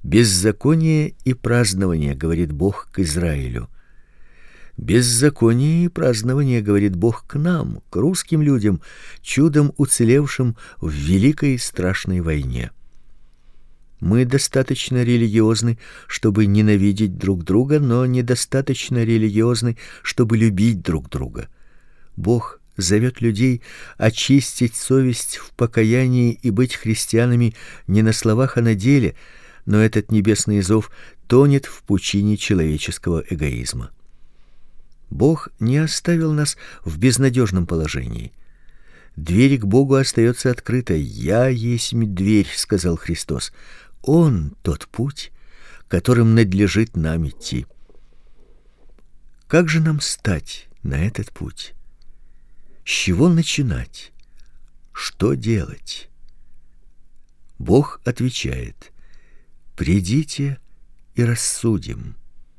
Беззаконие и празднование, говорит Бог к Израилю. Беззаконие и празднование, говорит Бог к нам, к русским людям, чудом уцелевшим в великой и страшной войне. Мы достаточно религиозны, чтобы ненавидеть друг друга, но недостаточно религиозны, чтобы любить друг друга. Бог зовет людей очистить совесть в покаянии и быть христианами не на словах, а на деле, но этот небесный зов тонет в пучине человеческого эгоизма. Бог не оставил нас в безнадежном положении. Дверь к Богу остается открытой. «Я есть дверь», — сказал Христос. Он тот путь, которым надлежит нам идти. Как же нам стать на этот путь? С чего начинать? Что делать? Бог отвечает: «Придите и рассудим.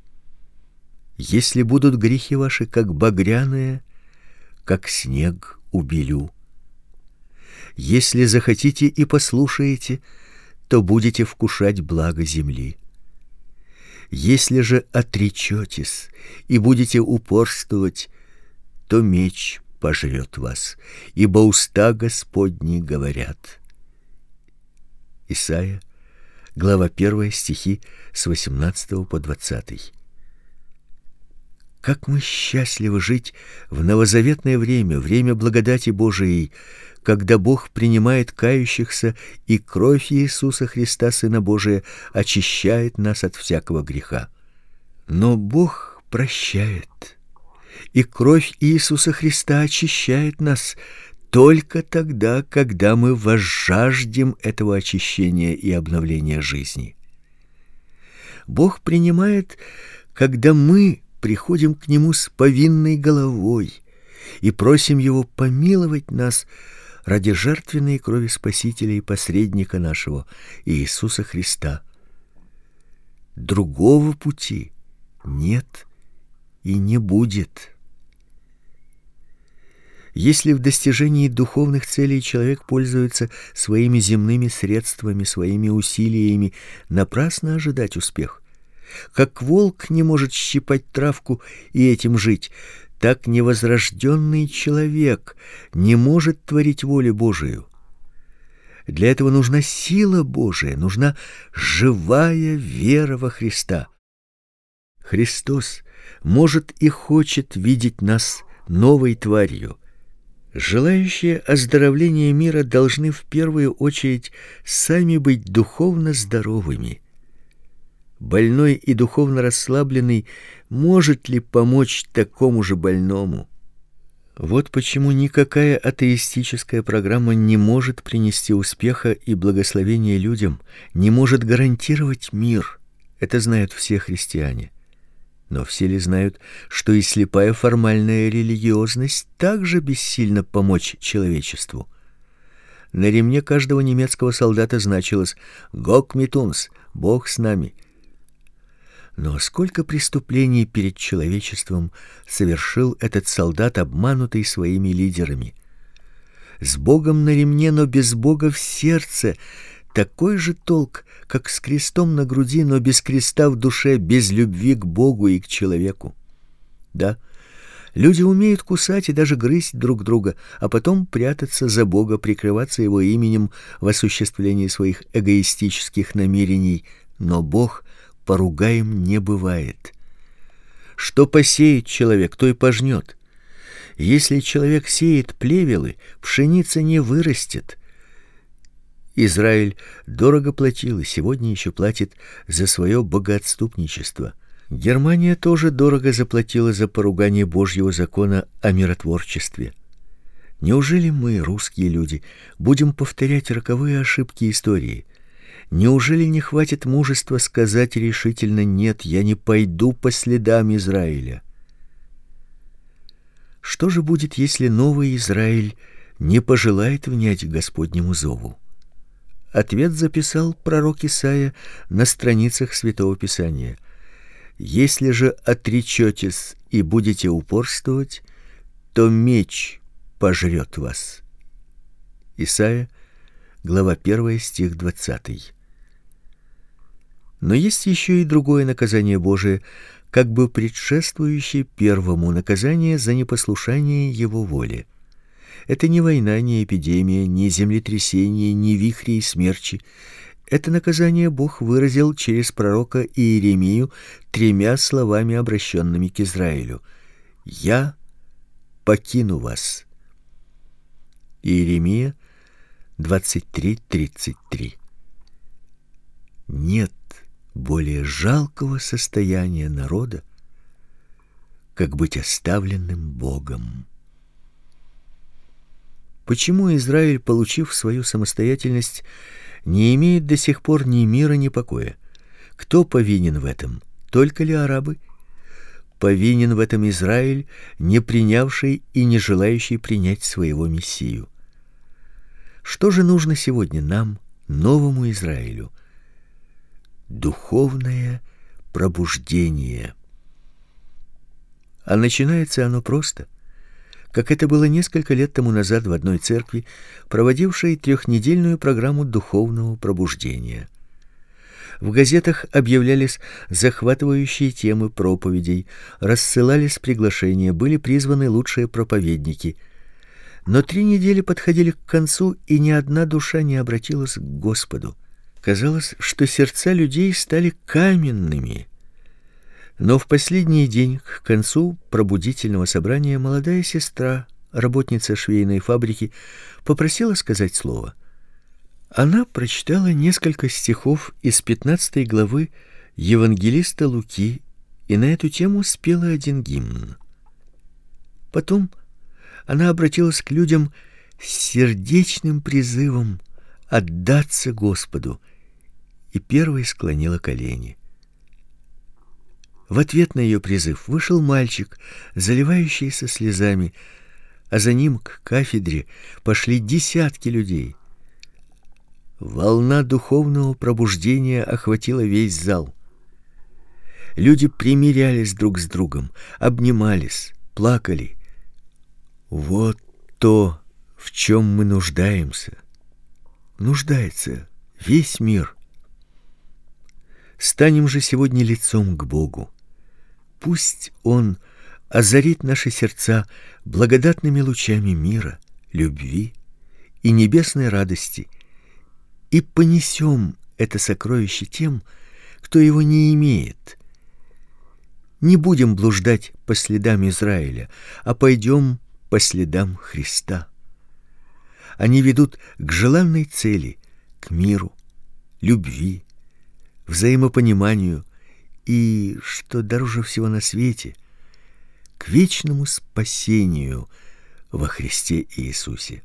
Если будут грехи ваши, как багряные, как снег убелю. Если захотите и послушаете, то будете вкушать благо земли. Если же отречетесь и будете упорствовать, то меч пожрет вас, ибо уста Господни говорят». Исайя, глава 1, стихи с 18 по 20. Как мы счастливы жить в новозаветное время, время благодати Божией, когда Бог принимает кающихся, и кровь Иисуса Христа, Сына Божия, очищает нас от всякого греха. Но Бог прощает, и кровь Иисуса Христа очищает нас только тогда, когда мы возжаждем этого очищения и обновления жизни. Бог принимает, когда мы приходим к Нему с повинной головой и просим Его помиловать нас ради жертвенной крови Спасителя и посредника нашего, Иисуса Христа. Другого пути нет и не будет. Если в достижении духовных целей человек пользуется своими земными средствами, своими усилиями, напрасно ожидать успех. Как волк не может щипать травку и этим жить, так невозрожденный человек не может творить волю Божию. Для этого нужна сила Божия, нужна живая вера во Христа. Христос может и хочет видеть нас новой тварью. Желающие оздоровления мира должны в первую очередь сами быть духовно здоровыми. Больной и духовно расслабленный может ли помочь такому же больному? Вот почему никакая атеистическая программа не может принести успеха и благословения людям, не может гарантировать мир. Это знают все христиане. Но все ли знают, что и слепая формальная религиозность также бессильна помочь человечеству? На ремне каждого немецкого солдата значилось «Гог мит унс», «Бог с нами». Но сколько преступлений перед человечеством совершил этот солдат, обманутый своими лидерами. С Богом на ремне, но без Бога в сердце. Такой же толк, как с крестом на груди, но без креста в душе, без любви к Богу и к человеку. Да, люди умеют кусать и даже грызть друг друга, а потом прятаться за Бога, прикрываться Его именем в осуществлении своих эгоистических намерений. Но Бог поругаем не бывает. Что посеет человек, то и пожнет. Если человек сеет плевелы, пшеница не вырастет. Израиль дорого платил и сегодня еще платит за свое богоотступничество. Германия тоже дорого заплатила за поругание Божьего закона о миротворчестве. Неужели мы, русские люди, будем повторять роковые ошибки истории? Неужели не хватит мужества сказать решительно «нет, я не пойду по следам Израиля»? Что же будет, если новый Израиль не пожелает внять Господнему зову? Ответ записал пророк Исайя на страницах Святого Писания. «Если же отречетесь и будете упорствовать, то меч пожрет вас». Исайя, глава 1, стих 20. Но есть еще и другое наказание Божие, как бы предшествующее первому, наказание за непослушание его воле. Это не война, не эпидемия, не землетрясение, не вихри и смерчи. Это наказание Бог выразил через пророка Иеремию 3 словами, обращенными к Израилю: «Я покину вас». Иеремия 23:33. Нет более жалкого состояния народа, как быть оставленным Богом. Почему Израиль, получив свою самостоятельность, не имеет до сих пор ни мира, ни покоя? Кто повинен в этом? Только ли арабы? Повинен в этом Израиль, не принявший и не желающий принять своего Мессию. Что же нужно сегодня нам, новому Израилю? Духовное пробуждение. А начинается оно просто, как это было несколько лет тому назад в одной церкви, проводившей 3-недельную программу духовного пробуждения. В газетах объявлялись захватывающие темы проповедей, рассылались приглашения, были призваны лучшие проповедники. Но 3 недели подходили к концу, и ни одна душа не обратилась к Господу. Казалось, что сердца людей стали каменными. Но в последний день, к концу пробудительного собрания, молодая сестра, работница швейной фабрики, попросила сказать слово. Она прочитала несколько стихов из 15 главы Евангелиста Луки и на эту тему спела один гимн. Потом она обратилась к людям с сердечным призывом отдаться Господу и первой склонила колени. В ответ на ее призыв вышел мальчик, заливающийся слезами, а за ним к кафедре пошли десятки людей. Волна духовного пробуждения охватила весь зал. Люди примирялись друг с другом, обнимались, плакали. Вот то, в чем мы нуждаемся. Нуждается весь мир. Станем же сегодня лицом к Богу. Пусть Он озарит наши сердца благодатными лучами мира, любви и небесной радости, и понесем это сокровище тем, кто его не имеет. Не будем блуждать по следам Израиля, а пойдем по следам Христа. Они ведут к желанной цели, к миру, любви, взаимопониманию и, что дороже всего на свете, к вечному спасению во Христе Иисусе.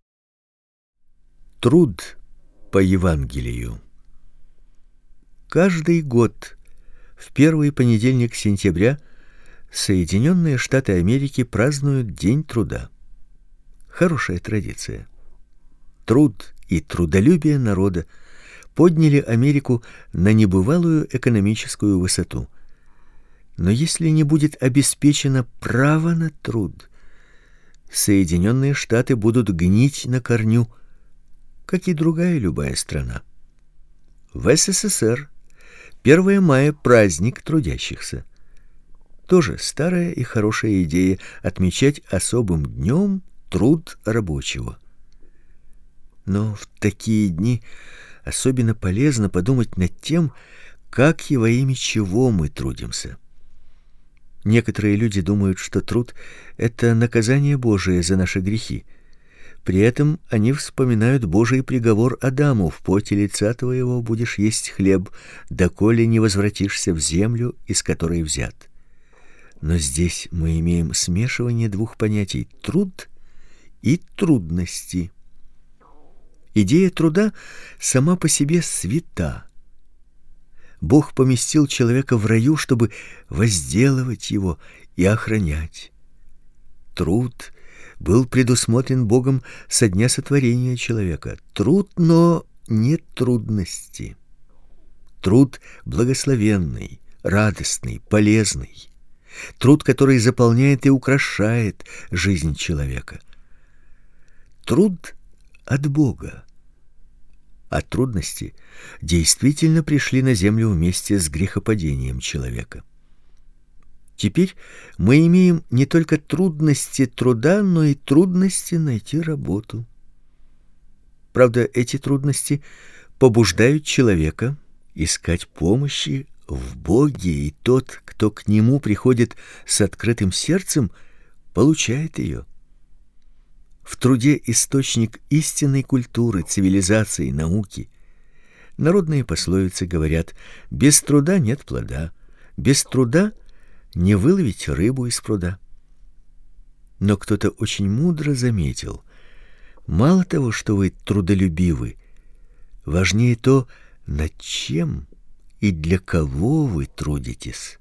Труд по Евангелию. Каждый год в первый понедельник сентября Соединенные Штаты Америки празднуют День труда. Хорошая традиция. Труд и трудолюбие народа подняли Америку на небывалую экономическую высоту. Но если не будет обеспечено право на труд, Соединенные Штаты будут гнить на корню, как и другая любая страна. В СССР 1 мая праздник трудящихся. Тоже старая и хорошая идея отмечать особым днем труд рабочего. Но в такие дни особенно полезно подумать над тем, как и во имя чего мы трудимся. Некоторые люди думают, что труд — это наказание Божие за наши грехи. При этом они вспоминают Божий приговор Адаму: «В поте лица твоего будешь есть хлеб, доколе не возвратишься в землю, из которой взят». Но здесь мы имеем смешивание двух понятий — труд и трудности. Идея труда сама по себе свята. Бог поместил человека в раю, чтобы возделывать его и охранять. Труд был предусмотрен Богом со дня сотворения человека. Труд, но не трудности. Труд благословенный, радостный, полезный. Труд, который заполняет и украшает жизнь человека. Труд от Бога. А трудности действительно пришли на землю вместе с грехопадением человека. Теперь мы имеем не только трудности труда, но и трудности найти работу. Правда, эти трудности побуждают человека искать помощи в Боге, и тот, кто к нему приходит с открытым сердцем, получает ее. В труде источник истинной культуры, цивилизации, науки. Народные пословицы говорят: без труда нет плода, без труда не выловить рыбу из пруда. Но кто-то очень мудро заметил: мало того, что вы трудолюбивы, важнее то, над чем и для кого вы трудитесь.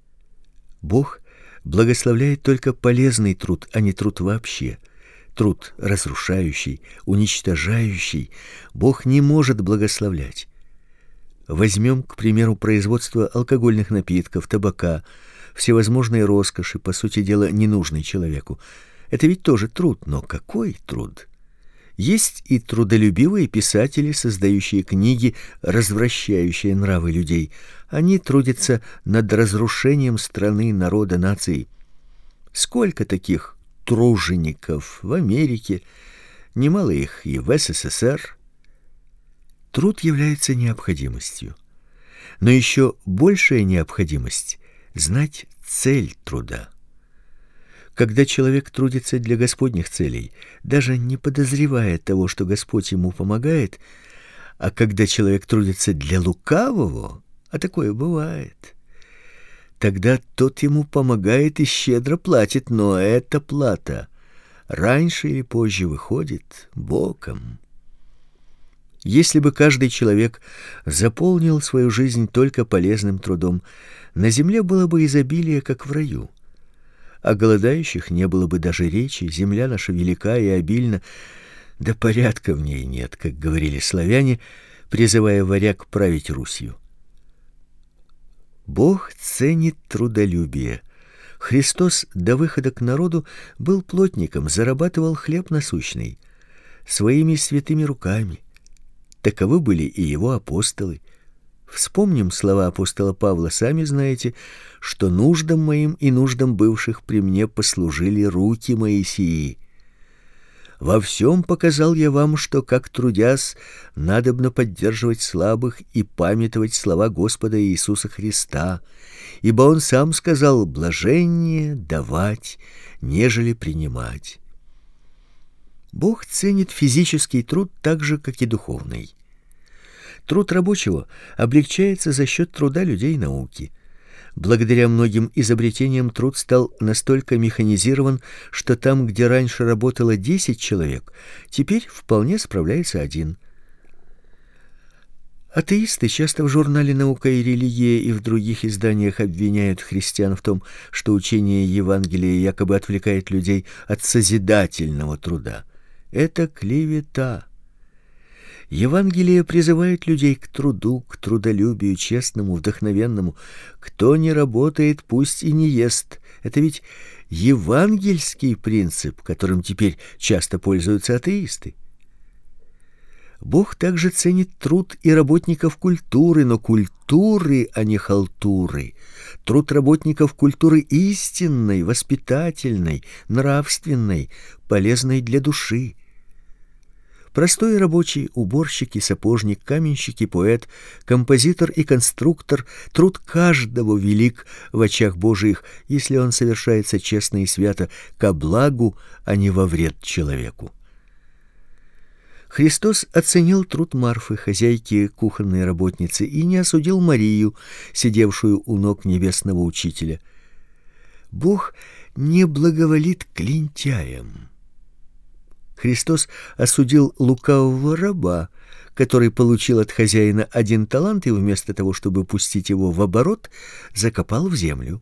Бог благословляет только полезный труд, а не труд вообще. Труд разрушающий, уничтожающий Бог не может благословлять. Возьмем, к примеру, производство алкогольных напитков, табака, всевозможной роскоши, по сути дела, ненужной человеку. Это ведь тоже труд, но какой труд? Есть и трудолюбивые писатели, создающие книги, развращающие нравы людей. Они трудятся над разрушением страны, народа, нации. Сколько таких тружеников в Америке, немало их и в СССР. Труд является необходимостью. Но еще большая необходимость — знать цель труда. Когда человек трудится для Господних целей, даже не подозревая того, что Господь ему помогает, а когда человек трудится для лукавого, а такое бывает, тогда тот ему помогает и щедро платит, но эта плата раньше или позже выходит боком. Если бы каждый человек заполнил свою жизнь только полезным трудом, на земле было бы изобилие, как в раю. О голодающих не было бы даже речи, земля наша велика и обильна, да порядка в ней нет, как говорили славяне, призывая варяг править Русью. Бог ценит трудолюбие. Христос до выхода к народу был плотником, зарабатывал хлеб насущный своими святыми руками. Таковы были и его апостолы. Вспомним слова апостола Павла: сами знаете, что нуждам моим и нуждам бывших при мне послужили руки мои сии. Во всем показал я вам, что, как трудясь, надобно поддерживать слабых и памятовать слова Господа Иисуса Христа, ибо Он сам сказал: блаженнее давать, нежели принимать. Бог ценит физический труд так же, как и духовный. Труд рабочего облегчается за счет труда людей науки. Благодаря многим изобретениям труд стал настолько механизирован, что там, где раньше работало 10 человек, теперь вполне справляется один. Атеисты часто в журнале «Наука и религия» и в других изданиях обвиняют христиан в том, что учение Евангелия якобы отвлекает людей от созидательного труда. Это клевета. Евангелие призывает людей к труду, к трудолюбию, честному, вдохновенному. Кто не работает, пусть и не ест. Это ведь евангельский принцип, которым теперь часто пользуются атеисты. Бог также ценит труд и работников культуры, но культуры, а не халтуры. Труд работников культуры истинной, воспитательной, нравственной, полезной для души. Простой рабочий, уборщик и сапожник, каменщик и поэт, композитор и конструктор, труд каждого велик в очах Божиих, если он совершается честно и свято ко благу, а не во вред человеку. Христос оценил труд Марфы, хозяйки, кухонной работницы, и не осудил Марию, сидевшую у ног небесного учителя. Бог не благоволит к лентяям. Христос осудил лукавого раба, который получил от хозяина 1 талант и вместо того, чтобы пустить его в оборот, закопал в землю.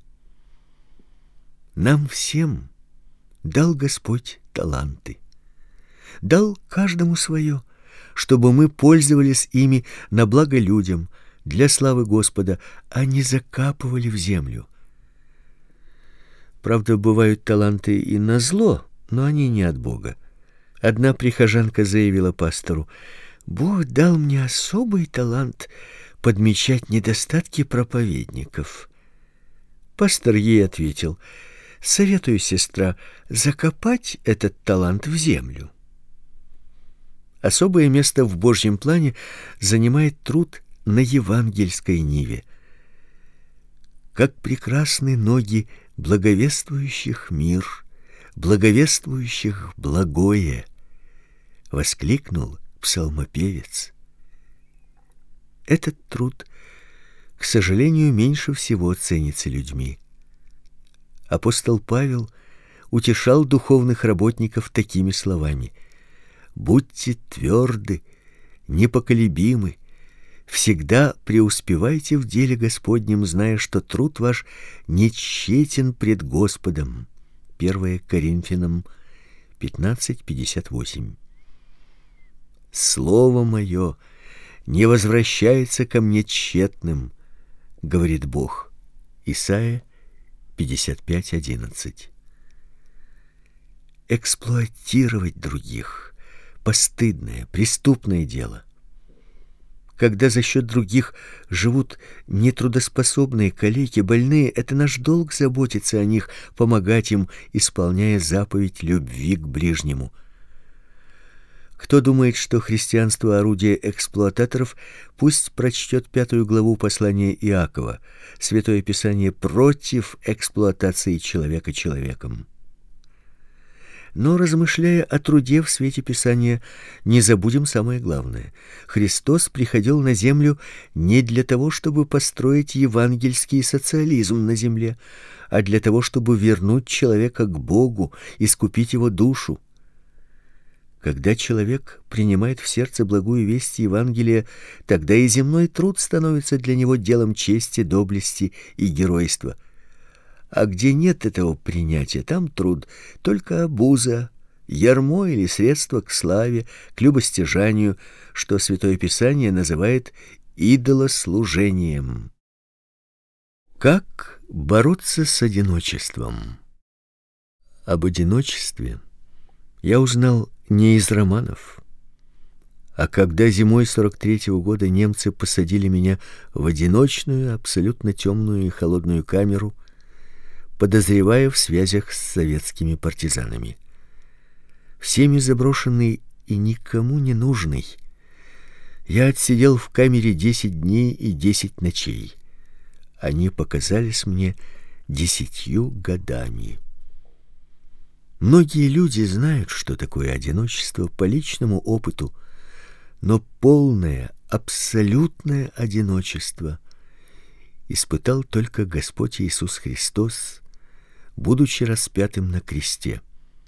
Нам всем дал Господь таланты. Дал каждому свое, чтобы мы пользовались ими на благо людям, для славы Господа, а не закапывали в землю. Правда, бывают таланты и на зло, но они не от Бога. Одна прихожанка заявила пастору: Бог дал мне особый талант подмечать недостатки проповедников. Пастор ей ответил: советую, сестра, закопать этот талант в землю. Особое место в Божьем плане занимает труд на евангельской ниве. Как прекрасны ноги благовествующих мир, благовествующих благое, воскликнул псалмопевец. Этот труд, к сожалению, меньше всего ценится людьми. Апостол Павел утешал духовных работников такими словами: будьте тверды, непоколебимы, всегда преуспевайте в деле Господнем, зная, что труд ваш не тщетен пред Господом. 1 Коринфянам 15:58. Слово мое не возвращается ко мне тщетным, говорит Бог. Исайя 55:11. Эксплуатировать других — постыдное, преступное дело. Когда за счет других живут нетрудоспособные калеки, больные, это наш долг заботиться о них, помогать им, исполняя заповедь любви к ближнему. Кто думает, что христианство — орудие эксплуататоров, пусть прочтет 5 главу послания Иакова. Святое Писание против эксплуатации человека человеком. Но, размышляя о труде в свете Писания, не забудем самое главное. Христос приходил на землю не для того, чтобы построить евангельский социализм на земле, а для того, чтобы вернуть человека к Богу, искупить его душу. Когда человек принимает в сердце благую весть Евангелия, тогда и земной труд становится для него делом чести, доблести и геройства. А где нет этого принятия, там труд только обуза, ярмо или средство к славе, к любостяжанию, что Святое Писание называет идолослужением. Как бороться с одиночеством? Об одиночестве я узнал не из романов, а когда зимой 43-го года немцы посадили меня в одиночную, абсолютно темную и холодную камеру, подозревая в связях с советскими партизанами. Всеми заброшенный и никому не нужный, я отсидел в камере 10 дней и 10 ночей. Они показались мне 10 годами. Многие люди знают, что такое одиночество по личному опыту, но полное, абсолютное одиночество испытал только Господь Иисус Христос, будучи распятым на кресте.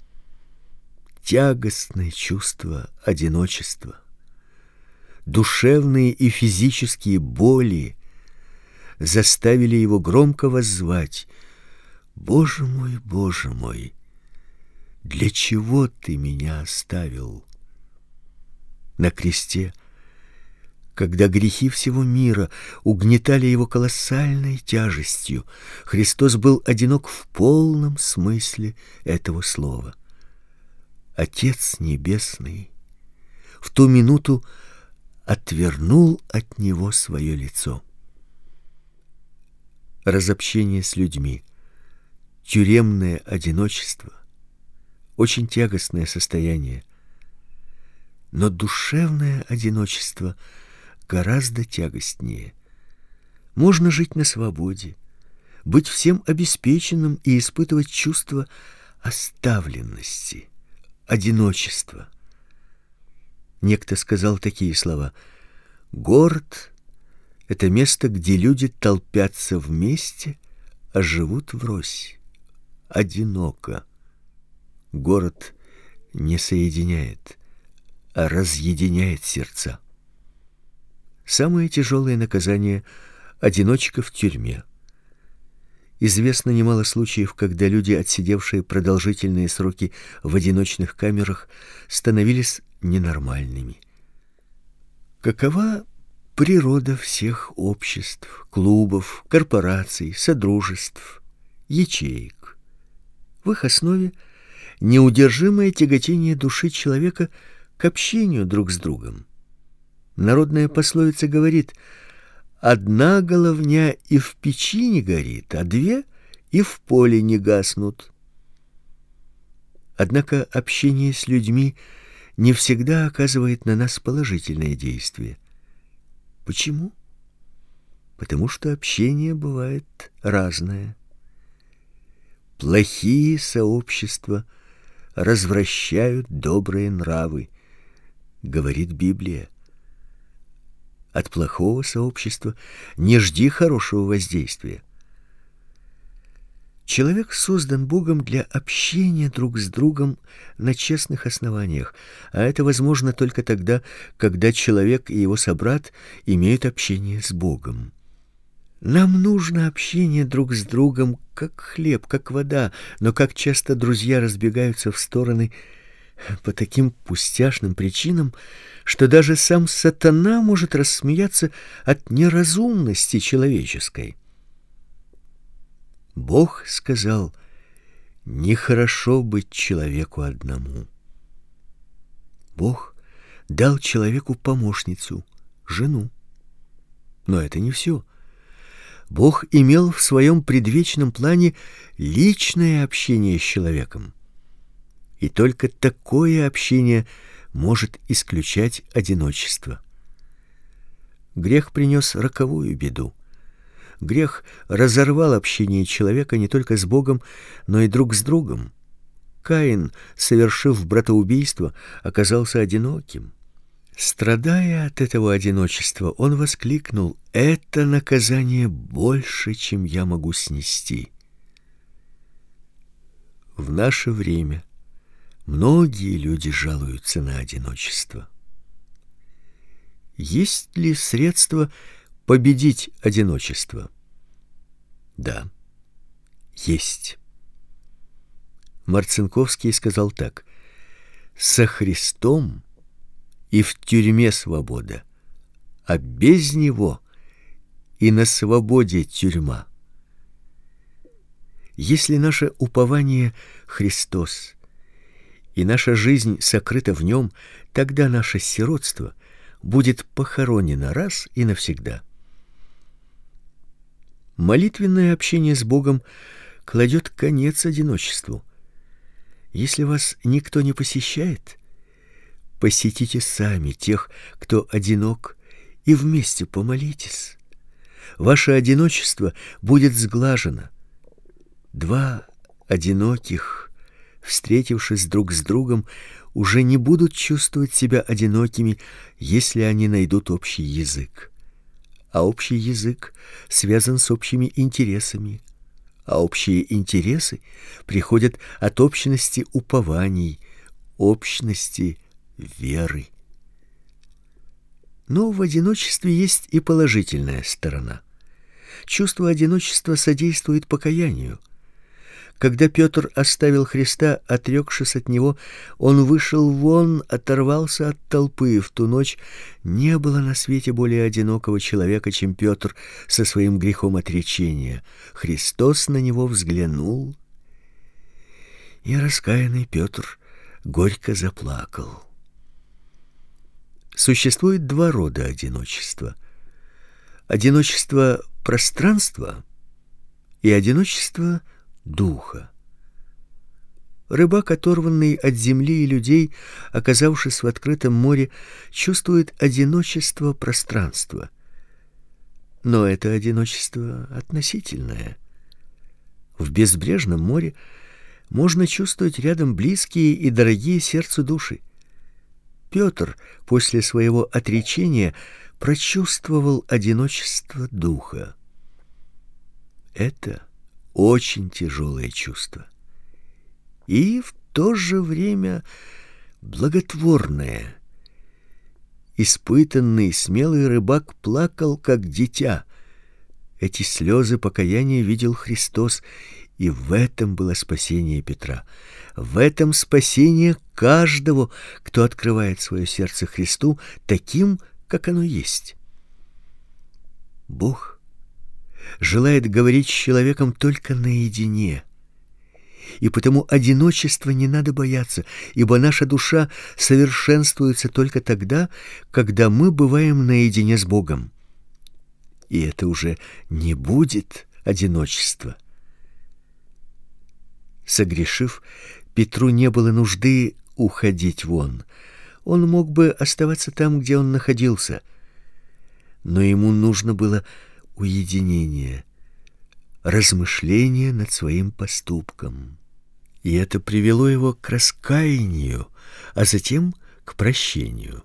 Тягостное чувство одиночества, душевные и физические боли заставили его громко воззвать: Боже мой, для чего ты меня оставил? На кресте, когда грехи всего мира угнетали его колоссальной тяжестью, Христос был одинок в полном смысле этого слова. Отец Небесный в ту минуту отвернул от него свое лицо. Разобщение с людьми, тюремное одиночество — очень тягостное состояние. Но душевное одиночество гораздо тягостнее. Можно жить на свободе, быть всем обеспеченным и испытывать чувство оставленности, одиночества. Некто сказал такие слова: город — это место, где люди толпятся вместе, а живут врозь, одиноко. Город не соединяет, а разъединяет сердца. Самое тяжелое наказание — одиночка в тюрьме. Известно немало случаев, когда люди, отсидевшие продолжительные сроки в одиночных камерах, становились ненормальными. Какова природа всех обществ, клубов, корпораций, содружеств, ячеек? В их основе неудержимое тяготение души человека к общению друг с другом. Народная пословица говорит: одна головня и в печи не горит, а две и в поле не гаснут. Однако общение с людьми не всегда оказывает на нас положительное действие. Почему? Потому что общение бывает разное. Плохие сообщества развращают добрые нравы, говорит Библия. От плохого сообщества не жди хорошего воздействия. Человек создан Богом для общения друг с другом на честных основаниях, а это возможно только тогда, когда человек и его собрат имеют общение с Богом. Нам нужно общение друг с другом, как хлеб, как вода, но как часто друзья разбегаются в стороны по таким пустяшным причинам, что даже сам сатана может рассмеяться от неразумности человеческой. Бог сказал: нехорошо быть человеку одному. Бог дал человеку помощницу, жену. Но это не все. Бог имел в своем предвечном плане личное общение с человеком. И только такое общение может исключать одиночество. Грех принес роковую беду. Грех разорвал общение человека не только с Богом, но и друг с другом. Каин, совершив братоубийство, оказался одиноким. Страдая от этого одиночества, он воскликнул: «Это наказание больше, чем я могу снести». В наше время многие люди жалуются на одиночество. Есть ли средства победить одиночество? Да, есть. Марцинковский сказал так: «Со Христом и в тюрьме свобода, а без Него и на свободе тюрьма». Если наше упование Христос и наша жизнь сокрыта в Нем, тогда наше сиротство будет похоронено раз и навсегда. Молитвенное общение с Богом кладет конец одиночеству. Если вас никто не посещает, посетите сами тех, кто одинок, и вместе помолитесь. Ваше одиночество будет сглажено. Два одиноких, встретившись друг с другом, уже не будут чувствовать себя одинокими, если они найдут общий язык. А общий язык связан с общими интересами, а общие интересы приходят от общности упований, общности веры. Но в одиночестве есть и положительная сторона. Чувство одиночества содействует покаянию. Когда Петр оставил Христа, отрекшись от Него, он вышел вон, оторвался от толпы, и в ту ночь не было на свете более одинокого человека, чем Петр со своим грехом отречения. Христос на него взглянул, и раскаянный Петр горько заплакал. Существует два рода одиночества: одиночество пространства и одиночество духа. Рыбак, оторванный от земли и людей, оказавшись в открытом море, чувствует одиночество пространства. Но это одиночество относительное. В безбрежном море можно чувствовать рядом близкие и дорогие сердцу души. Петр после своего отречения прочувствовал одиночество духа. Это очень тяжелое чувство. И в то же время благотворное. Испытанный, смелый рыбак плакал, как дитя. Эти слезы покаяния видел Христос, и в этом было спасение Петра. В этом спасение каждого, кто открывает свое сердце Христу таким, как оно есть. Бог желает говорить с человеком только наедине. И потому одиночества не надо бояться, ибо наша душа совершенствуется только тогда, когда мы бываем наедине с Богом. И это уже не будет одиночество. Согрешив, Петру не было нужды уходить вон. Он мог бы оставаться там, где он находился. Но ему нужно было уединение, размышление над своим поступком. И это привело его к раскаянию, а затем к прощению.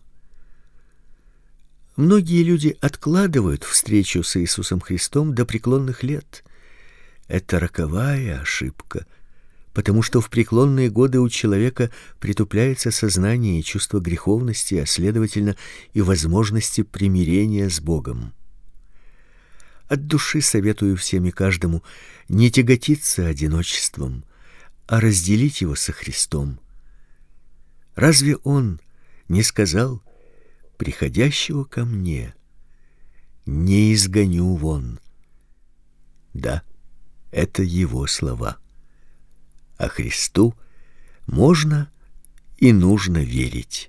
Многие люди откладывают встречу с Иисусом Христом до преклонных лет. Это роковая ошибка, потому что в преклонные годы у человека притупляется сознание и чувство греховности, а следовательно и возможности примирения с Богом. От души советую всем и каждому не тяготиться одиночеством, а разделить его со Христом. Разве Он не сказал: «Приходящего ко мне не изгоню вон»? Да, это Его слова. А Христу можно и нужно верить.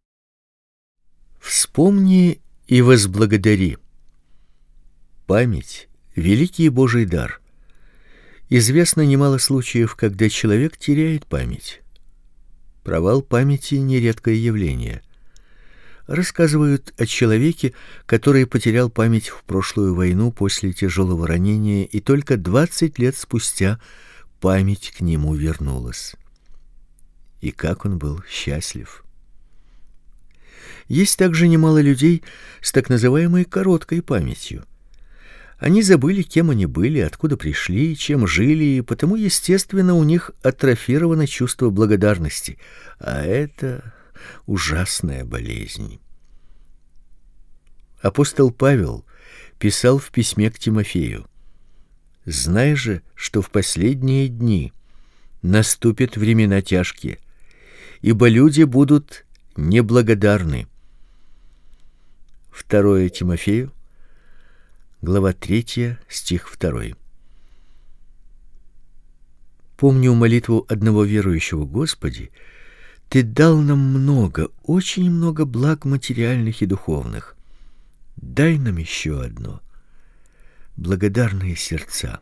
Вспомни и возблагодари. Память — великий Божий дар. Известно немало случаев, когда человек теряет память. Провал памяти — нередкое явление. Рассказывают о человеке, который потерял память в прошлую войну после тяжелого ранения, и только 20 лет спустя память к нему вернулась. И как он был счастлив. Есть также немало людей с так называемой короткой памятью. Они забыли, кем они были, откуда пришли, чем жили, и потому, естественно, у них атрофировано чувство благодарности, а это ужасная болезнь. Апостол Павел писал в письме к Тимофею: «Знай же, что в последние дни наступят времена тяжкие, ибо люди будут неблагодарны». 2 Тимофею, глава 3, стих 2. Помню молитву одного верующего: «Господи, Ты дал нам много, очень много благ материальных и духовных. Дай нам еще одно — благодарные сердца».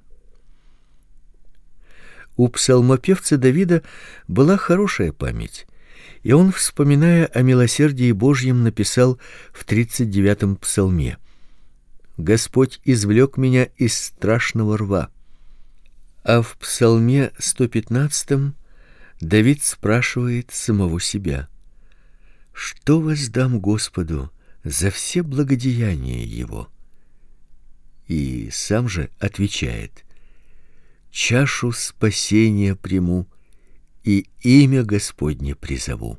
У псалмопевца Давида была хорошая память, и он, вспоминая о милосердии Божьем, написал в 39-м псалме: «Господь извлек меня из страшного рва». А в псалме 115 Давид спрашивает самого себя: «Что воздам Господу за все благодеяния Его?» И сам же отвечает: «Чашу спасения приму и имя Господне призову».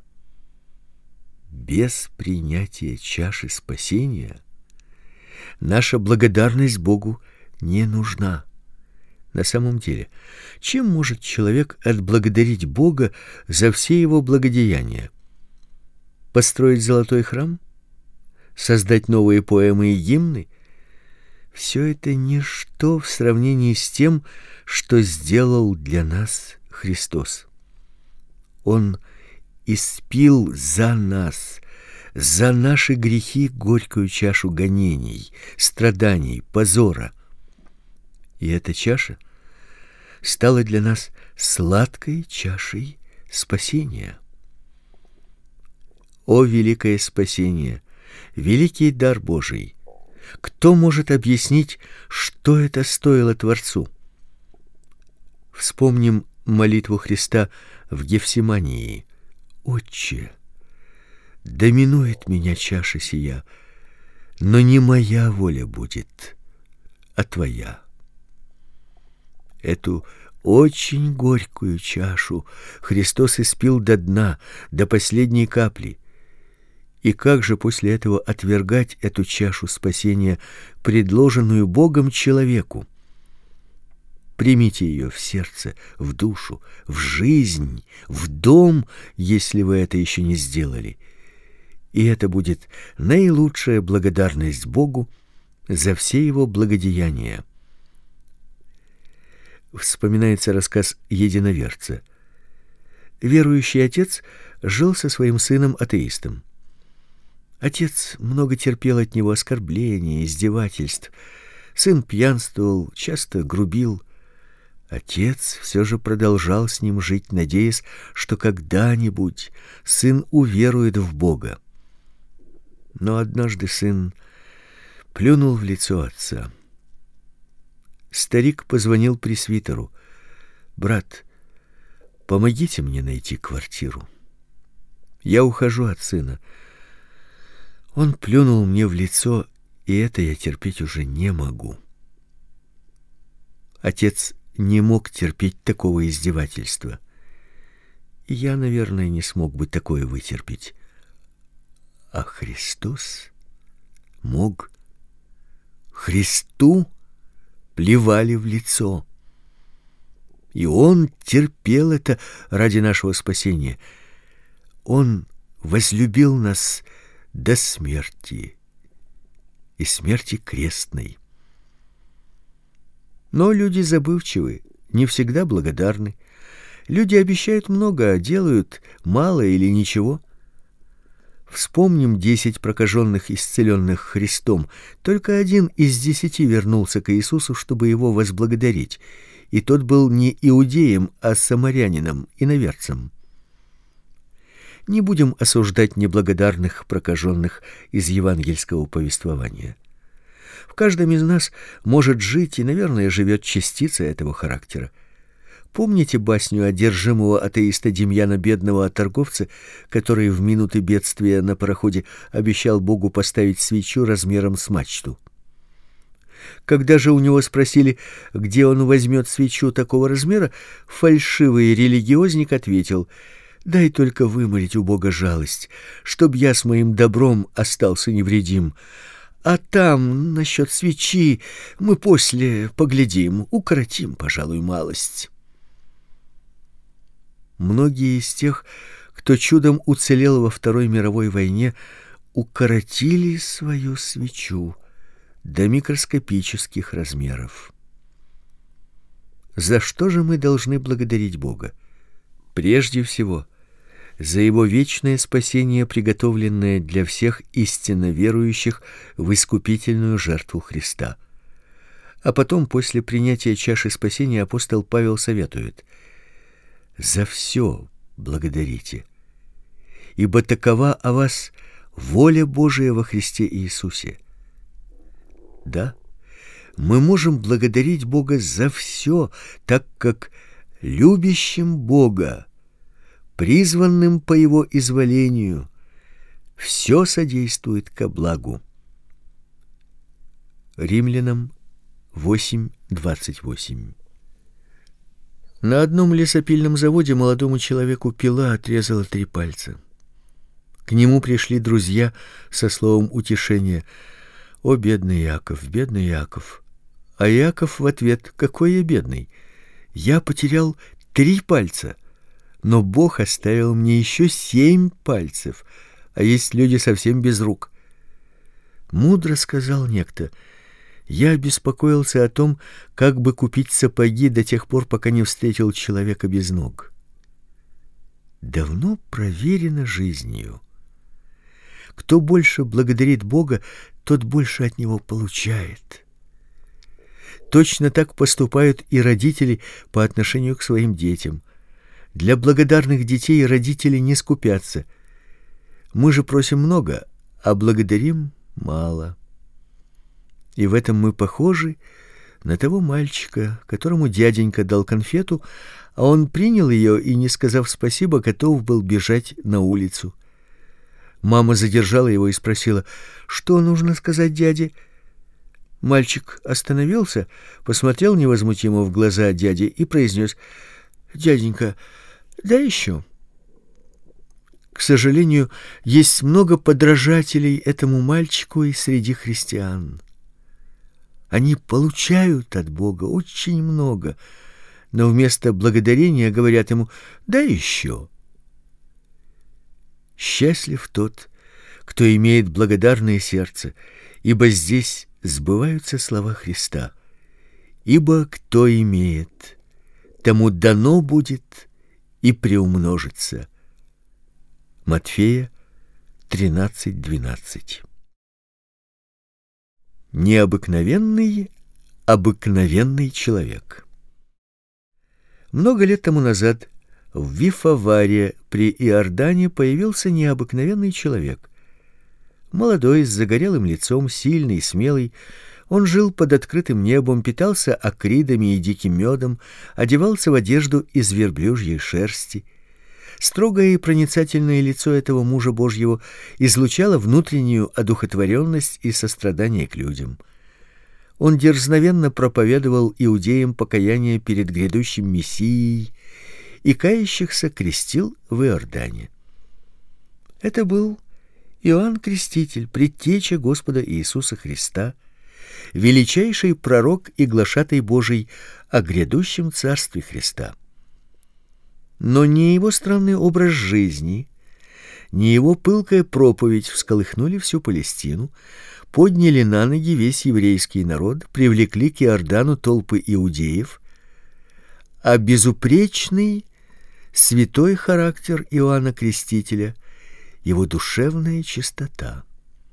Без принятия чаши спасения наша благодарность Богу не нужна. На самом деле, чем может человек отблагодарить Бога за все его благодеяния? Построить золотой храм? Создать новые поэмы и гимны? Все это ничто в сравнении с тем, что сделал для нас Христос. Он испил за нас, за наши грехи горькую чашу гонений, страданий, позора. И эта чаша стала для нас сладкой чашей спасения. О великое спасение, великий дар Божий! Кто может объяснить, что это стоило Творцу? Вспомним молитву Христа в Гефсимании: «Отче, доминует меня чаша сия, но не моя воля будет, а Твоя». Эту очень горькую чашу Христос испил до дна, до последней капли. И как же после этого отвергать эту чашу спасения, предложенную Богом человеку? Примите ее в сердце, в душу, в жизнь, в дом, если вы это еще не сделали. И это будет наилучшая благодарность Богу за все его благодеяния. Вспоминается рассказ единоверца. Верующий отец жил со своим сыном-атеистом. Отец много терпел от него оскорблений, издевательств. Сын пьянствовал, часто грубил. Отец все же продолжал с ним жить, надеясь, что когда-нибудь сын уверует в Бога. Но однажды сын плюнул в лицо отца. Старик позвонил пресвитеру: «Брат, помогите мне найти квартиру. Я ухожу от сына. Он плюнул мне в лицо, и это я терпеть уже не могу». Отец не мог терпеть такого издевательства. И я, наверное, не смог бы такое вытерпеть. А Христос мог. Христу плевали в лицо. И Он терпел это ради нашего спасения. Он возлюбил нас до смерти, и смерти крестной. Но люди забывчивы, не всегда благодарны. Люди обещают много, а делают мало или ничего. Вспомним 10 прокаженных, исцеленных Христом. Только 1 из 10 вернулся к Иисусу, чтобы его возблагодарить. И тот был не иудеем, а самарянином, иноверцем. Не будем осуждать неблагодарных прокаженных из евангельского повествования. В каждом из нас может жить и, наверное, живет частица этого характера. Помните басню одержимого атеиста Демьяна, бедного торговца, который в минуты бедствия на пароходе обещал Богу поставить свечу размером с мачту? Когда же у него спросили, где он возьмет свечу такого размера, фальшивый религиозник ответил: «Дай только вымолить у Бога жалость, чтоб я с моим добром остался невредим. А там, насчет свечи, мы после поглядим, укоротим, пожалуй, малость». Многие из тех, кто чудом уцелел во Второй мировой войне, укоротили свою свечу до микроскопических размеров. За что же мы должны благодарить Бога? Прежде всего, за Его вечное спасение, приготовленное для всех истинно верующих в искупительную жертву Христа. А потом, после принятия чаши спасения, апостол Павел советует: «За все благодарите, ибо такова о вас воля Божия во Христе Иисусе». Да, мы можем благодарить Бога за все, так как любящим Бога, призванным по Его изволению, все содействует ко благу. Римлянам 8:28. На одном лесопильном заводе молодому человеку пила отрезала 3 пальца. К нему пришли друзья со словом утешения: «О, бедный Яков, бедный Яков!» А Яков в ответ: «Какой я бедный? Я потерял 3 пальца, но Бог оставил мне еще 7 пальцев, а есть люди совсем без рук». Мудро сказал некто: «Я беспокоился о том, как бы купить сапоги до тех пор, пока не встретил человека без ног». Давно проверено жизнью. Кто больше благодарит Бога, тот больше от Него получает. Точно так поступают и родители по отношению к своим детям. Для благодарных детей родители не скупятся. Мы же просим много, а благодарим мало. И в этом мы похожи на того мальчика, которому дяденька дал конфету, а он принял ее и, не сказав спасибо, готов был бежать на улицу. Мама задержала его и спросила: «Что нужно сказать дяде?» Мальчик остановился, посмотрел невозмутимо в глаза дяде и произнес: «Дяденька, дай еще». К сожалению, есть много подражателей этому мальчику и среди христиан. Они получают от Бога очень много, но вместо благодарения говорят ему: «Дай еще». Счастлив тот, кто имеет благодарное сердце, ибо здесь сбываются слова Христа: «Ибо кто имеет, тому дано будет и приумножится. Матфея 13:12. Необыкновенный, обыкновенный человек. Много лет тому назад в Вифаваре при Иордане появился необыкновенный человек. Молодой, с загорелым лицом, сильный, смелый, он жил под открытым небом, питался акридами и диким медом, одевался в одежду из верблюжьей шерсти. Строгое и проницательное лицо этого мужа Божьего излучало внутреннюю одухотворенность и сострадание к людям. Он дерзновенно проповедовал иудеям покаяние перед грядущим Мессией и кающихся крестил в Иордане. Это был Иоанн Креститель, предтеча Господа Иисуса Христа, величайший пророк и глашатай Божий о грядущем царстве Христа. Но ни его странный образ жизни, ни его пылкая проповедь всколыхнули всю Палестину, подняли на ноги весь еврейский народ, привлекли к Иордану толпы иудеев, а безупречный, святой характер Иоанна Крестителя, его душевная чистота.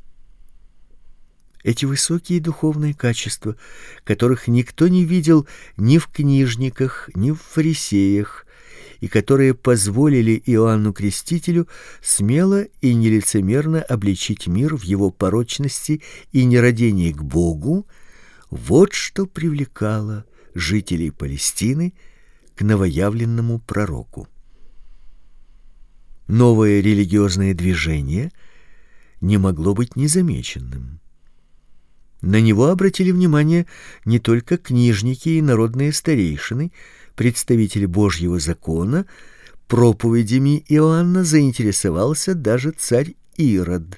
Эти высокие духовные качества, которых никто не видел ни в книжниках, ни в фарисеях, и которые позволили Иоанну Крестителю смело и нелицемерно обличить мир в его порочности и нерадении к Богу, вот что привлекало жителей Палестины к новоявленному пророку. Новое религиозное движение не могло быть незамеченным. На него обратили внимание не только книжники и народные старейшины, представители Божьего закона. Проповедями Иоанна заинтересовался даже царь Ирод.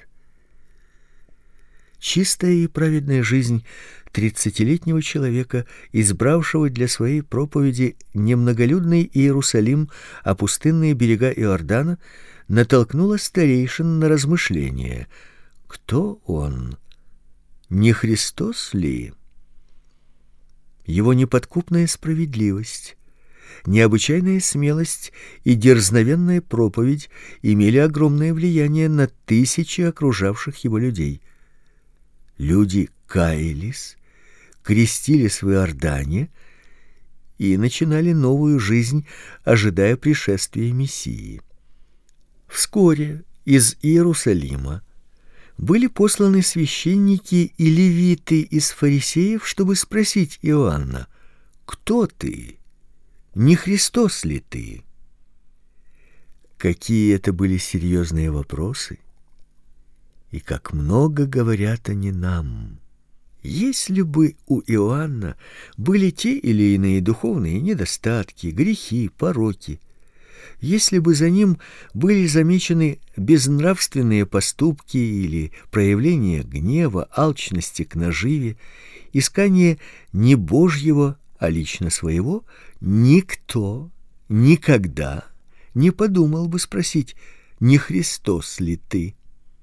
Чистая и праведная жизнь 30-летнего человека, избравшего для своей проповеди немноголюдный Иерусалим, а пустынные берега Иордана, натолкнула старейшин на размышления. Кто он? Не Христос ли? Его неподкупная справедливость, необычайная смелость и дерзновенная проповедь имели огромное влияние на тысячи окружавших его людей. Люди каялись, крестились в Иордане и начинали новую жизнь, ожидая пришествия Мессии. Вскоре из Иерусалима были посланы священники и левиты из фарисеев, чтобы спросить Иоанна: «Кто ты? Не Христос ли ты?» Какие это были серьезные вопросы, и как много говорят они нам. Если бы у Иоанна были те или иные духовные недостатки, грехи, пороки, если бы за ним были замечены безнравственные поступки или проявление гнева, алчности к наживе, искание не Божьего, а лично своего, никто никогда не подумал бы спросить: «Не Христос ли ты?»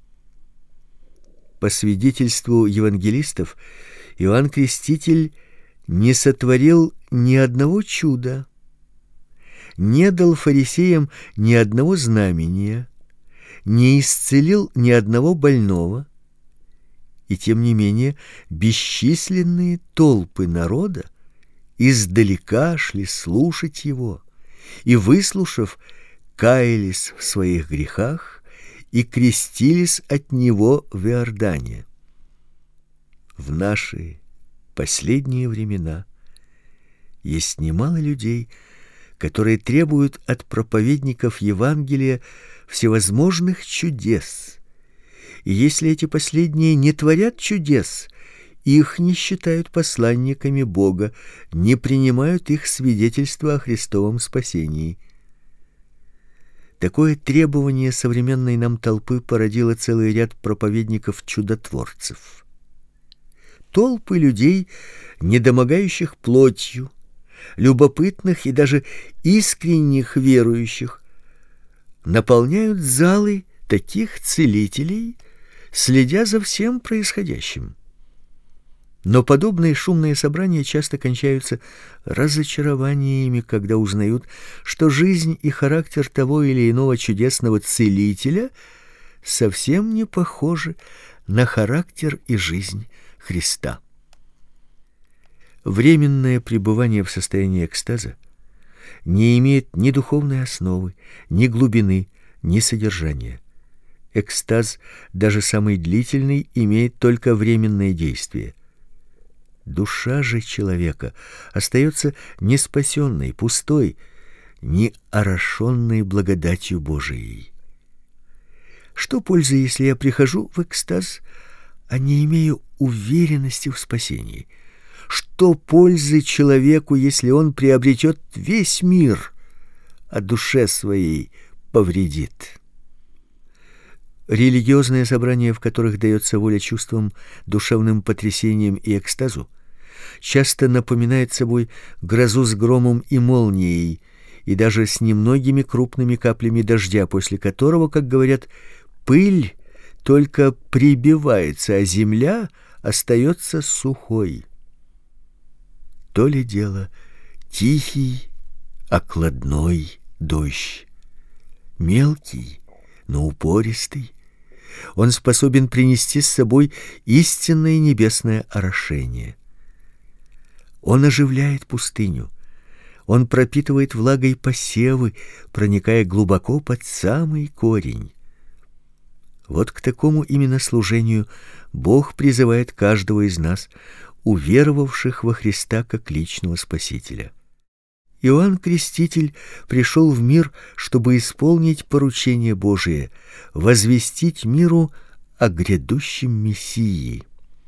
По свидетельству евангелистов, Иоанн Креститель не сотворил ни одного чуда, не дал фарисеям ни одного знамения, не исцелил ни одного больного, и тем не менее бесчисленные толпы народа издалека шли слушать его и, выслушав, каялись в своих грехах и крестились от него в Иордане. В наши последние времена есть немало людей, которые требуют от проповедников Евангелия всевозможных чудес. И если эти последние не творят чудес, их не считают посланниками Бога, не принимают их свидетельства о Христовом спасении. Такое требование современной нам толпы породило целый ряд проповедников-чудотворцев. Толпы людей, недомогающих плотью, любопытных и даже искренних верующих, наполняют залы таких целителей, следя за всем происходящим. Но подобные шумные собрания часто кончаются разочарованиями, когда узнают, что жизнь и характер того или иного чудесного целителя совсем не похожи на характер и жизнь Христа. Временное пребывание в состоянии экстаза не имеет ни духовной основы, ни глубины, ни содержания. Экстаз, даже самый длительный, имеет только временное действие. Душа же человека остается неспасенной, пустой, не орошенной благодатью Божией. Что пользы, если я прихожу в экстаз, а не имею уверенности в спасении? Что пользы человеку, если он приобретет весь мир, а душе своей повредит? Религиозные собрания, в которых дается воля чувствам, душевным потрясениям и экстазу, часто напоминают собой грозу с громом и молнией, и даже с немногими крупными каплями дождя, после которого, как говорят, пыль только прибивается, а земля остается сухой. То ли дело тихий, окладной дождь, мелкий, но упористый. Он способен принести с собой истинное небесное орошение. Он оживляет пустыню. Он пропитывает влагой посевы, проникая глубоко под самый корень. Вот к такому именно служению Бог призывает каждого из нас, уверовавших во Христа как личного Спасителя. Иоанн Креститель пришел в мир, чтобы исполнить поручение Божие, возвестить миру о грядущем Мессии.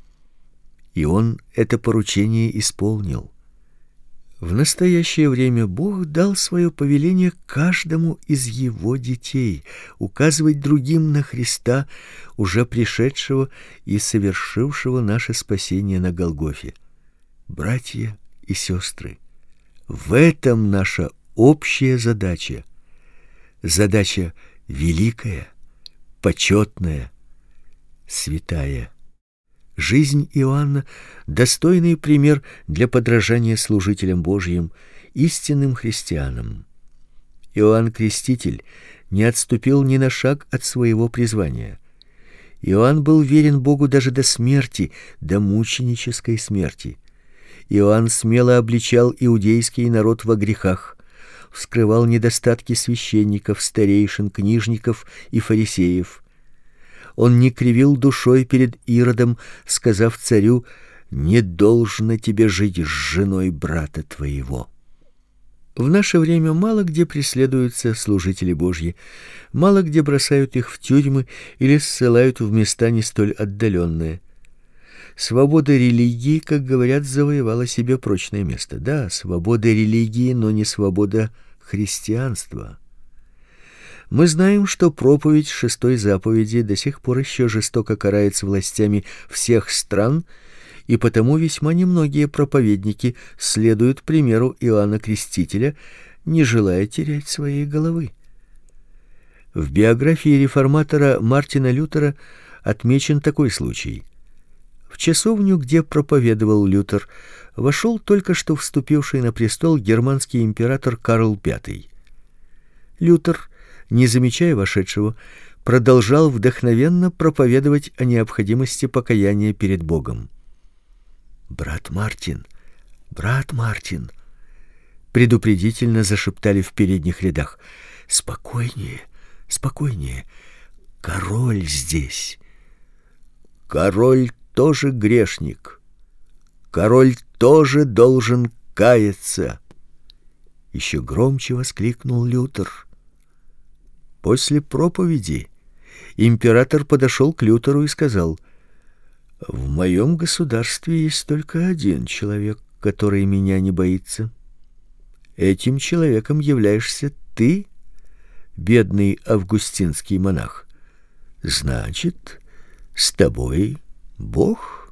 И он это поручение исполнил. В настоящее время Бог дал свое повеление каждому из его детей указывать другим на Христа, уже пришедшего и совершившего наше спасение на Голгофе. Братья и сестры, в этом наша общая задача. Задача великая, почетная, святая. Жизнь Иоанна — достойный пример для подражания служителям Божьим, истинным христианам. Иоанн Креститель не отступил ни на шаг от своего призвания. Иоанн был верен Богу даже до смерти, до мученической смерти. Иоанн смело обличал иудейский народ во грехах, вскрывал недостатки священников, старейшин, книжников и фарисеев. Он не кривил душой перед Иродом, сказав царю: «Не должно тебе жить с женой брата твоего». В наше время мало где преследуются служители Божьи, мало где бросают их в тюрьмы или ссылают в места не столь отдаленные. Свобода религии, как говорят, завоевала себе прочное место. Да, свобода религии, но не свобода христианства. Мы знаем, что проповедь шестой заповеди до сих пор еще жестоко карается властями всех стран, и потому весьма немногие проповедники следуют примеру Иоанна Крестителя, не желая терять своей головы. В биографии реформатора Мартина Лютера отмечен такой случай. В часовню, где проповедовал Лютер, вошел только что вступивший на престол германский император Карл V. Лютер, не замечая вошедшего, продолжал вдохновенно проповедовать о необходимости покаяния перед Богом. «Брат Мартин, предупредительно зашептали в передних рядах. «Спокойнее, спокойнее. Король здесь». «Король тоже грешник. Король тоже должен каяться», — еще громче воскликнул Лютер. После проповеди император подошел к Лютеру и сказал: «В моем государстве есть только один человек, который меня не боится. Этим человеком являешься ты, бедный августинский монах. Значит, с тобой Бог».